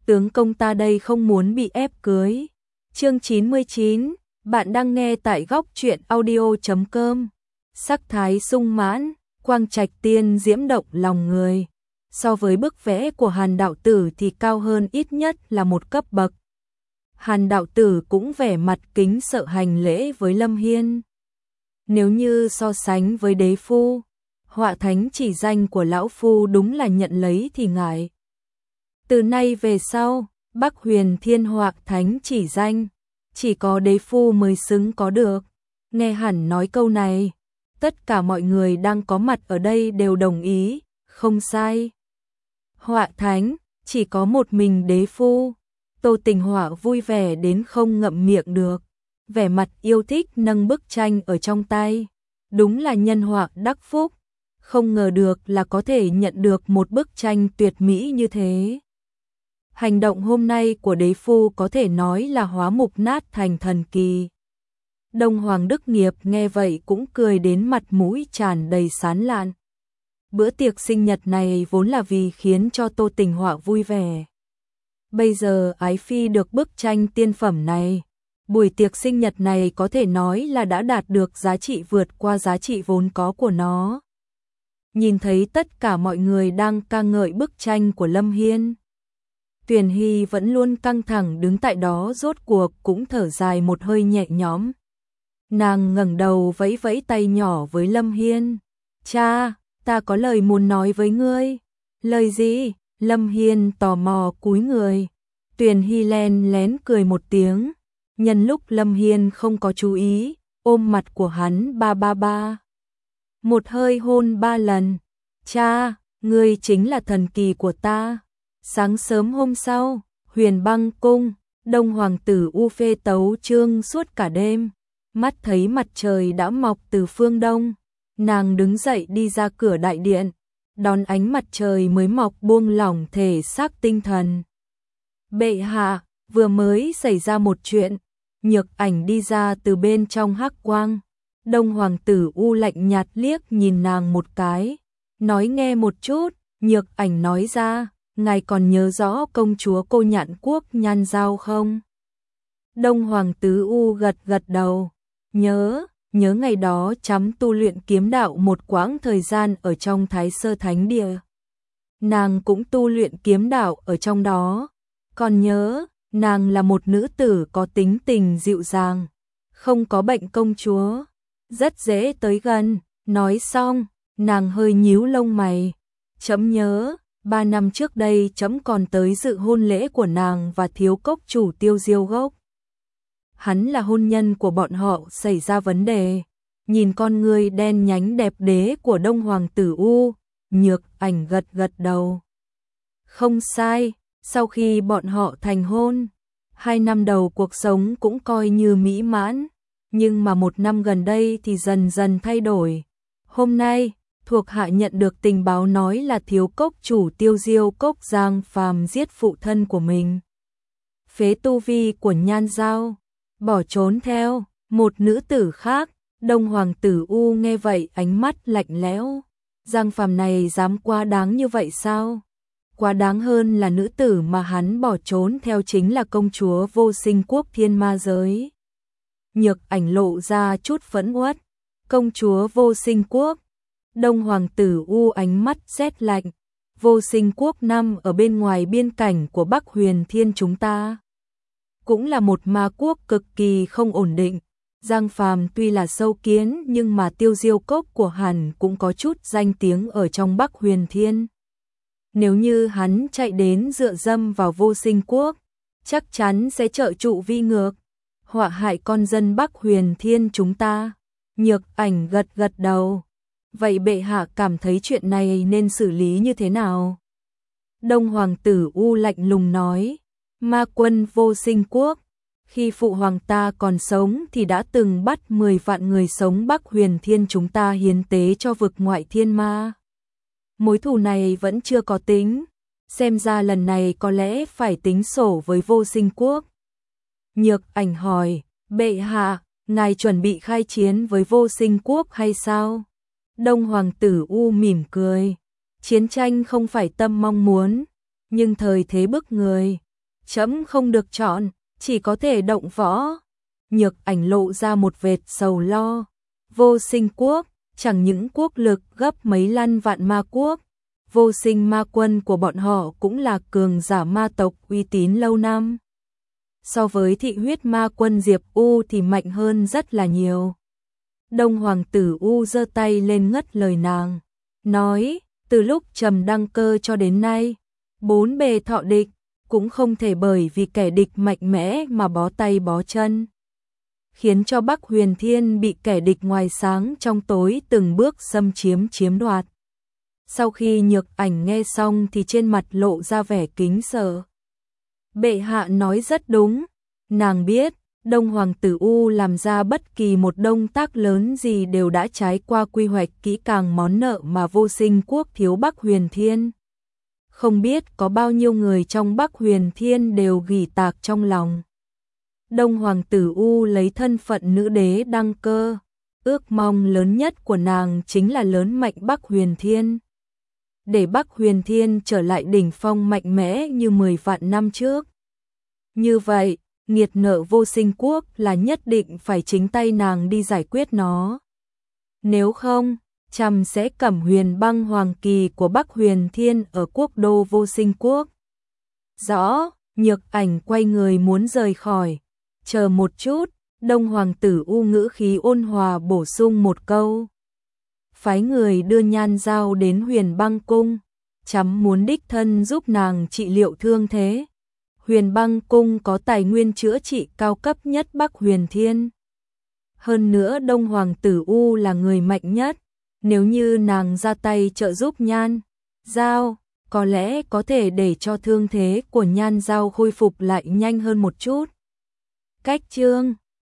tướng công ta đây không muốn bị ép cưới. Chương 99, bạn đang nghe tại góc truyện audio.com. Sắc thái sung mãn, quang trạch tiên diễm động lòng người. So với bức vẽ của Hàn đạo tử thì cao hơn ít nhất là một cấp bậc. Hàn đạo tử cũng vẻ mặt kính sợ hành lễ với Lâm Hiên. Nếu như so sánh với đế phu, họa thánh chỉ danh của lão phu đúng là nhận lấy thì ngại. Từ nay về sau, Bắc Huyền Thiên họa thánh chỉ danh, chỉ có đế phu mới xứng có được. Nghe hẳn nói câu này, tất cả mọi người đang có mặt ở đây đều đồng ý, không sai. Họa thánh, chỉ có một mình đế phu. Tô Tình Họa vui vẻ đến không ngậm miệng được, vẻ mặt yêu thích nâng bức tranh ở trong tay. Đúng là nhân họa đắc phúc, không ngờ được là có thể nhận được một bức tranh tuyệt mỹ như thế. Hành động hôm nay của đế phu có thể nói là hóa mục nát thành thần kỳ. Đông Hoàng Đức Nghiệp nghe vậy cũng cười đến mặt mũi tràn đầy sán lạn. Bữa tiệc sinh nhật này vốn là vì khiến cho Tô Tình Họa vui vẻ. Bây giờ ái phi được bức tranh tiên phẩm này, buổi tiệc sinh nhật này có thể nói là đã đạt được giá trị vượt qua giá trị vốn có của nó. Nhìn thấy tất cả mọi người đang ca ngợi bức tranh của Lâm Hiên, Tuyền Hy vẫn luôn căng thẳng đứng tại đó rốt cuộc cũng thở dài một hơi nhẹ nhõm. Nàng ngẩng đầu vẫy vẫy tay nhỏ với Lâm Hiên. Cha, ta có lời muốn nói với ngươi. Lời gì? Lâm Hiên tò mò cúi người. Tuyền Hy len lén cười một tiếng. Nhân lúc Lâm Hiên không có chú ý, ôm mặt của hắn ba. Một hơi hôn 3 lần. Cha, ngươi chính là thần kỳ của ta. Sáng sớm hôm sau, Huyền Băng Cung, Đông Hoàng tử U phê tấu chương suốt cả đêm. Mắt thấy mặt trời đã mọc từ phương đông, nàng đứng dậy đi ra cửa đại điện, đón ánh mặt trời mới mọc buông lỏng thể xác tinh thần. Bệ hạ, vừa mới xảy ra một chuyện. Nhược Ảnh đi ra từ bên trong hắc quang. Đông Hoàng tử U lạnh nhạt liếc nhìn nàng một cái, nói nghe một chút. Nhược Ảnh nói ra, ngài còn nhớ rõ công chúa Cô Nhạn Quốc Nhan Giao không? Đông Hoàng tử U gật đầu. Nhớ ngày đó chấm tu luyện kiếm đạo một quãng thời gian ở trong Thái Sơ Thánh Địa. Nàng cũng tu luyện kiếm đạo ở trong đó. Còn nhớ, nàng là một nữ tử có tính tình dịu dàng, không có bệnh công chúa, rất dễ tới gần. Nói xong, nàng hơi nhíu lông mày. Chấm nhớ, 3 năm trước đây chấm còn tới dự hôn lễ của nàng và thiếu cốc chủ Tiêu Diêu Gốc. Hắn là hôn nhân của bọn họ xảy ra vấn đề. Nhìn con người đen nhánh đẹp đẽ của Đông Hoàng tử U, Nhược Ảnh gật đầu. Không sai, sau khi bọn họ thành hôn, 2 năm đầu cuộc sống cũng coi như mỹ mãn, nhưng mà 1 năm gần đây thì dần dần thay đổi. Hôm nay, thuộc hạ nhận được tình báo nói là thiếu cốc chủ Tiêu Diêu Cốc Giang Phàm giết phụ thân của mình. Phế tu vi của Nhan Giao, bỏ trốn theo một nữ tử khác. Đông Hoàng tử U nghe vậy ánh mắt lạnh lẽo. Giang Phàm này dám quá đáng như vậy sao? Quá đáng hơn là nữ tử mà hắn bỏ trốn theo chính là công chúa Vô Sinh Quốc Thiên Ma Giới. Nhược Ảnh lộ ra chút phẫn uất. Công chúa Vô Sinh Quốc. Đông Hoàng tử U ánh mắt rét lạnh. Vô Sinh Quốc nằm ở bên ngoài biên cảnh của Bắc Huyền Thiên chúng ta, cũng là một ma quốc cực kỳ không ổn định. Giang Phàm tuy là sâu kiến nhưng mà Tiêu Diêu Cốc của hắn cũng có chút danh tiếng ở trong Bắc Huyền Thiên. Nếu như hắn chạy đến dựa dâm vào Vô Sinh Quốc, chắc chắn sẽ trợ trụ vi ngược, họa hại con dân Bắc Huyền Thiên chúng ta. Nhược Ảnh gật đầu. Vậy bệ hạ cảm thấy chuyện này nên xử lý như thế nào? Đông Hoàng tử U lạnh lùng nói. Ma quân Vô Sinh Quốc, khi phụ hoàng ta còn sống thì đã từng bắt 10 vạn người sống Bắc Huyền Thiên chúng ta hiến tế cho vực ngoại thiên ma. Mối thù này vẫn chưa có tính, xem ra lần này có lẽ phải tính sổ với Vô Sinh Quốc. Nhược Ảnh hỏi, bệ hạ, ngài chuẩn bị khai chiến với Vô Sinh Quốc hay sao? Đông Hoàng tử U mỉm cười, chiến tranh không phải tâm mong muốn, nhưng thời thế bức người, Trẫm không được chọn, chỉ có thể động võ. Nhược Ảnh lộ ra một vệt sầu lo. Vô Sinh quốc, chẳng những quốc lực gấp mấy lần Vạn Ma quốc, Vô Sinh ma quân của bọn họ cũng là cường giả ma tộc uy tín lâu năm. So với Thị huyết ma quân Diệp U thì mạnh hơn rất là nhiều. Đông Hoàng tử U giơ tay lên ngắt lời nàng, nói, từ lúc Trầm đăng cơ cho đến nay, 4 bề thọ địch, cũng không thể bởi vì kẻ địch mạnh mẽ mà bó tay bó chân. Khiến cho Bắc Huyền Thiên bị kẻ địch ngoài sáng trong tối từng bước xâm chiếm đoạt. Sau khi Nhược Ảnh nghe xong thì trên mặt lộ ra vẻ kính sợ. Bệ hạ nói rất đúng, nàng biết, Đông Hoàng tử U làm ra bất kỳ một động tác lớn gì đều đã trái qua quy hoạch kỹ càng món nợ mà Vô Sinh quốc thiếu Bắc Huyền Thiên. Không biết có bao nhiêu người trong Bắc Huyền Thiên đều gỉ tạc trong lòng. Đông Hoàng tử U lấy thân phận nữ đế đăng cơ, ước mong lớn nhất của nàng chính là lớn mạnh Bắc Huyền Thiên. Để Bắc Huyền Thiên trở lại đỉnh phong mạnh mẽ như 10 vạn năm trước. Như vậy, nghiệt nợ Vô Sinh quốc là nhất định phải chính tay nàng đi giải quyết nó. Nếu không, Trầm sẽ cầm Huyền Băng Hoàng kỳ của Bắc Huyền Thiên ở quốc đô Vô Sinh quốc. Rõ, Nhược Ảnh quay người muốn rời khỏi. Chờ một chút, Đông Hoàng tử U ngữ khí ôn hòa bổ sung một câu. Phái người đưa Nhan Giao đến Huyền Băng cung, chấm muốn đích thân giúp nàng trị liệu thương thế. Huyền Băng cung có tài nguyên chữa trị cao cấp nhất Bắc Huyền Thiên. Hơn nữa Đông Hoàng tử U là người mạnh nhất, nếu như nàng ra tay trợ giúp Nhan Giao, có lẽ có thể để cho thương thế của Nhan Giao khôi phục lại nhanh hơn một chút. Cách chương